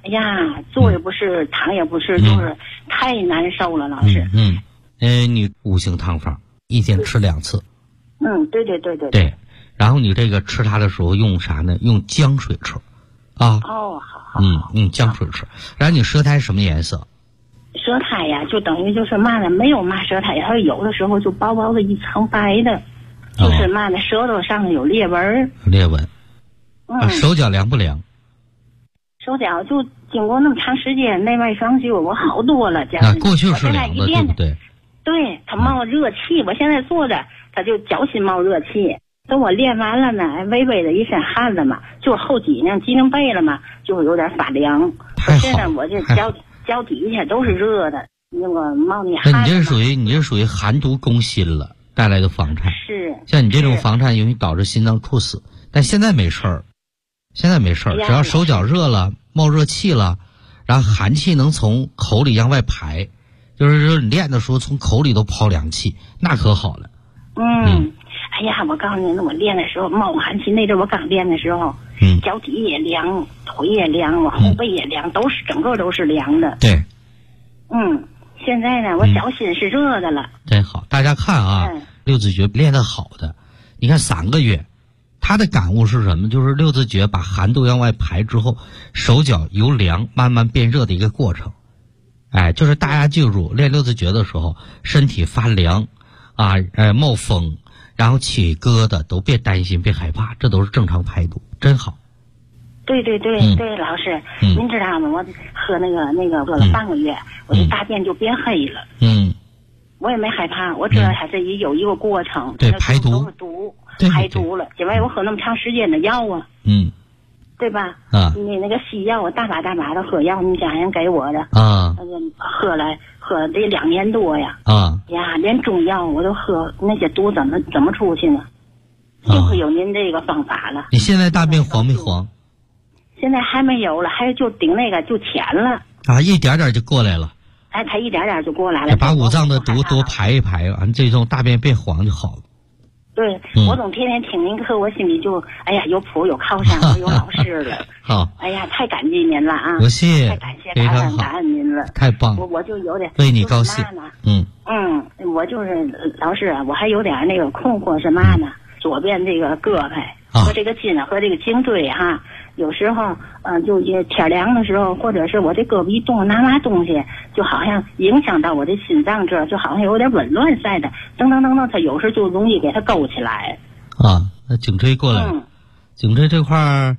哎呀，坐也不是，躺也不是，就是太难受了，老师。 你五行汤方一天吃2次。 对。 对，然后你这个吃它的时候用啥呢？用姜水吃，啊。 哦，好。 用姜水吃。然后你舌苔什么颜色？ 舌苔呀，就等于就是嘛呢，没有嘛舌苔，它有的时候就薄薄的一层白的，就是嘛呢，舌头上有裂纹。 裂纹。手脚凉不凉？ 手脚就经过那么长时间内外双修，我好多了。 过去是凉的，对不对？ 对，它冒热气，我现在坐着，它就脚心冒热气。等我练完了呢，微微的一身汗了嘛，就后脊梁、脊梁背了嘛，就会有点发凉。现在我这脚底下都是热的，那个冒那汗。 那你这属于寒毒攻心了带来的房颤。 是。 像你这种房颤容易导致心脏猝死，但现在没事儿。只要手脚热了，冒热气了，然后寒气能从口里向外排，就是说你练的时候从口里都抛凉气，那可好了。 哎呀，我告诉你，那我练的时候冒寒气，那阵我刚练的时候，脚底也凉，腿也凉，我后背也凉，整个都是凉的。 对。 现在呢，我脚心是热的了。 真好，大家看啊，六字诀练得好的，你看3个月。他的感悟是什么？就是六字诀把寒度向外排之后，手脚由凉慢慢变热的一个过程。就是大家记住，练六字诀的时候，身体发凉，冒风，然后起疙瘩，都别担心，别害怕，这都是正常排毒，真好。 对，老师，您知道吗？我喝那个喝了半个月，我的大便就变黑了。我也没害怕，我知道它这有一个过程。 对，排毒都是毒。排毒了，因为我喝那么长时间的药啊，对吧？你那个西药，我大把的喝药，你想想给我的喝这2年多呀，连中药我都喝，那些毒怎么出去呢？幸亏有您这个方法了。 你现在大便黄没黄？ 现在还没有了，还就顶那个就浅了一点点就过来了。 它一点点就过来了。 把五脏的毒多排一排，完这种大便变黄就好了。 对，我总天天听您课，我心里就有谱有靠山，我有老师了。 好， 太感激您了啊！ 不谢， 太感谢感恩您了， 太棒了。 我就有点为你高兴。 我就是老师，我还有点那个困惑是嘛呢？左边这个胳膊和这个筋和这个颈椎有时候就天凉的时候，或者是我这胳膊一动拿嘛东西，就好像影响到我的心脏这儿，就好像有点紊乱似的，噔，它有时就容易给它勾起来。 那颈椎过来，颈椎这块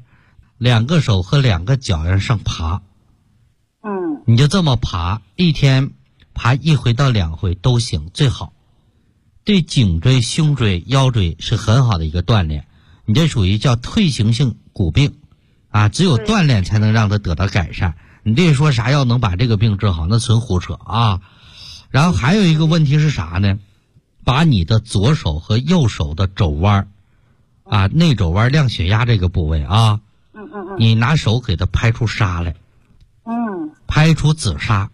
2个手和2个脚上爬。你就这么爬，一天爬1回到2回都行，最好。对颈椎、胸椎、腰椎是很好的一个锻炼。你这属于叫退行性骨病。只有锻炼才能让它得到改善。你这说啥药能把这个病治好，那纯胡扯啊！然后还有一个问题是啥呢？把你的左手和右手的肘弯内肘弯亮血压这个部位你拿手给它拍出痧来，拍出紫砂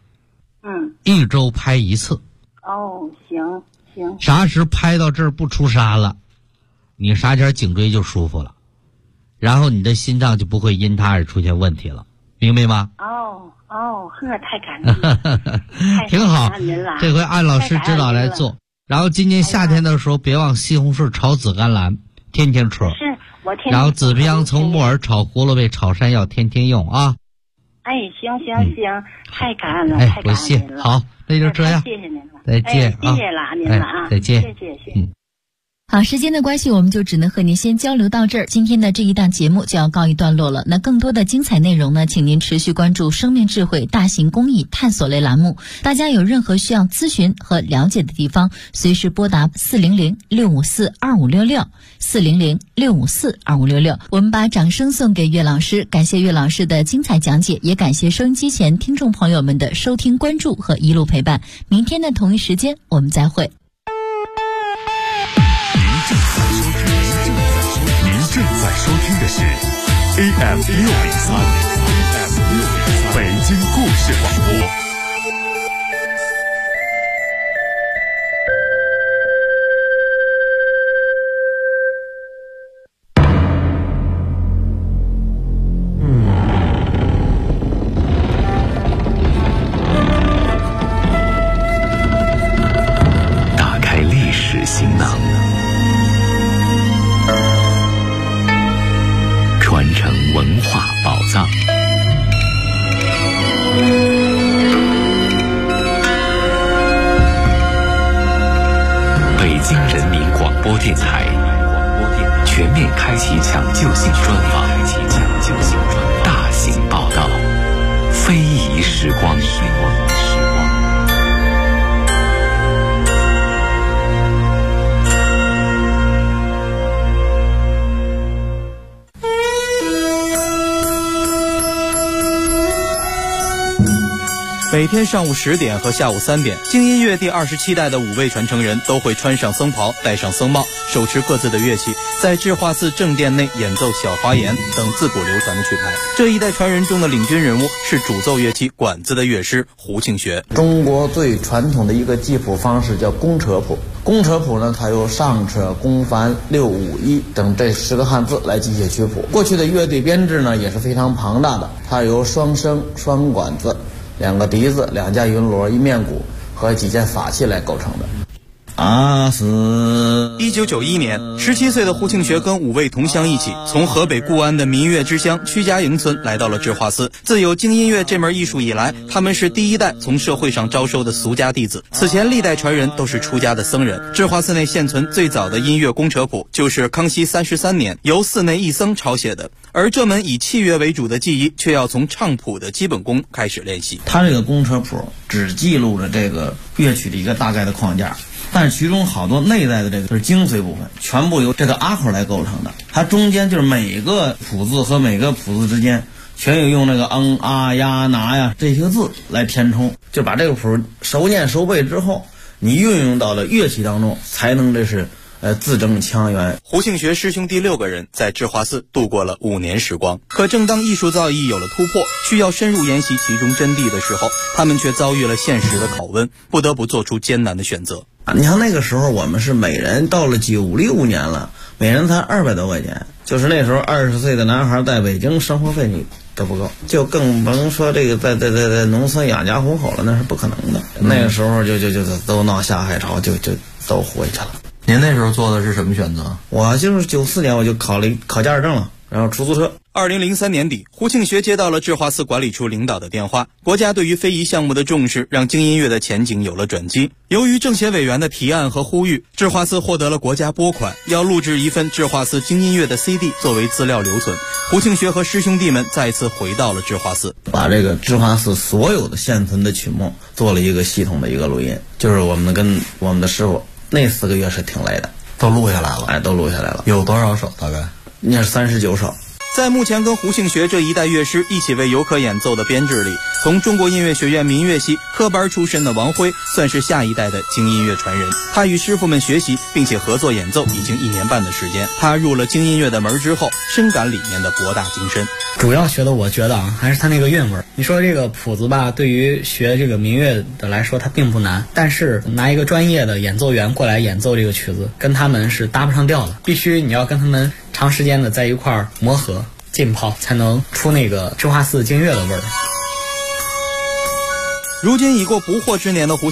，1周拍1次。 行。 啥时拍到这儿不出痧了，你啥前颈椎就舒服了。然后你的心脏就不会因它而出现问题了，明白吗？ 太感恩了， 挺好。这回按老师指导来做。然后今年夏天的时候，别忘西红柿炒紫甘蓝，天天吃。 是我天天。 然后紫皮洋葱、木耳炒胡萝卜、炒山药，天天用啊。 行，太感恩了，太感恩了。 好，那就这样。 谢谢您了， 再见谢谢了您了再见， 谢谢。 好，时间的关系，我们就只能和您先交流到这儿。今天的这一档节目就要告一段落了。那更多的精彩内容呢，请您持续关注生命智慧大型公益探索类栏目。大家有任何需要咨询和了解的地方，随时拨打400-654-2566 400-654-2566。我们把掌声送给岳老师，感谢岳老师的精彩讲解，也感谢收音机前听众朋友们的收听关注和一路陪伴。明天的同一时间我们再会。 正在收听的是 AM603 北京故事广播。 店全面开启抢救性专访，大型报道，非遗时光。 每天上午10点和下午3点，京音乐第27代的5位传承人都会穿上僧袍，戴上僧帽，手持各自的乐器，在智化寺正殿内演奏小花言等自古流传的曲牌。这一代传人中的领军人物是主奏乐器管子的乐师胡庆学。 中国最传统的一个记谱方式叫公车谱。公车谱呢，它由上车、公繁、六五一等这10个汉字来记写曲谱。过去的乐队编制呢也是非常庞大的，它由双笙、双管子、2个笛子、2架云锣、1面鼓和几件法器来构成的。 1991年，17岁的胡庆学跟5位同乡一起，从河北固安的民乐之乡曲家营村来到了智化寺。自有京音乐这门艺术以来，他们是第一代从社会上招收的俗家弟子。此前历代传人都是出家的僧人。智化寺内现存最早的音乐公车谱，就是康熙33年由寺内一僧抄写的。而这门以器乐为主的技艺，却要从唱谱的基本功开始练习。 他这个公车谱只记录了这个乐曲的一个大概的框架，但其中好多内在的这个是精髓部分，全部由这个阿口来构成的。它中间就是每个谱字和每个谱字之间全有用那个啊呀拿呀这些字来填充，就把这个谱熟念熟背之后，你运用到了乐器当中，才能这是字正腔圆。 胡庆学师兄弟6个人在智化寺度过了5年时光。可正当艺术造诣有了突破，需要深入研习其中真谛的时候，他们却遭遇了现实的拷问，不得不做出艰难的选择。 你像那个时候我们是每人到了96年了，每人才200多块钱，就是那时候20岁的男孩在北京生活费你都不够，就更甭说这个在农村养家糊口了，那是不可能的。那个时候就都闹下海潮，就都回去了。 您那时候做的是什么选择？ 我就是94年我就考驾驶证了，然后出租车。 2003年底，胡庆学接到了智化寺管理处领导的电话，国家对于非遗项目的重视让京音乐的前景有了转机。由于政协委员的提案和呼吁，智化寺获得了国家拨款，要录制一份智化寺京音乐的 CD 作为资料留存。胡庆学和师兄弟们再次回到了智化寺， 把这个智化寺所有的现存的曲目做了一个系统的一个录音，就是我们跟我们的师傅那4个月是挺累的， 都录下来了。 都录下来了。 有多少首？大概那是39首。 在目前跟胡庆学这一代乐师一起为游客演奏的编制里，从中国音乐学院民乐系科班出身的王辉算是下一代的京音乐传人。他与师傅们学习并且合作演奏已经1年半的时间。他入了京音乐的门之后，深感里面的博大精深。 主要学的我觉得还是他那个韵味。你说这个谱子吧，对于学这个民乐的来说它并不难，但是拿一个专业的演奏员过来演奏这个曲子，跟他们是搭不上调的。必须你要跟他们长时间的在一块儿磨合浸泡，才能出那个智化寺京乐的味儿。 如今已过不惑之年的胡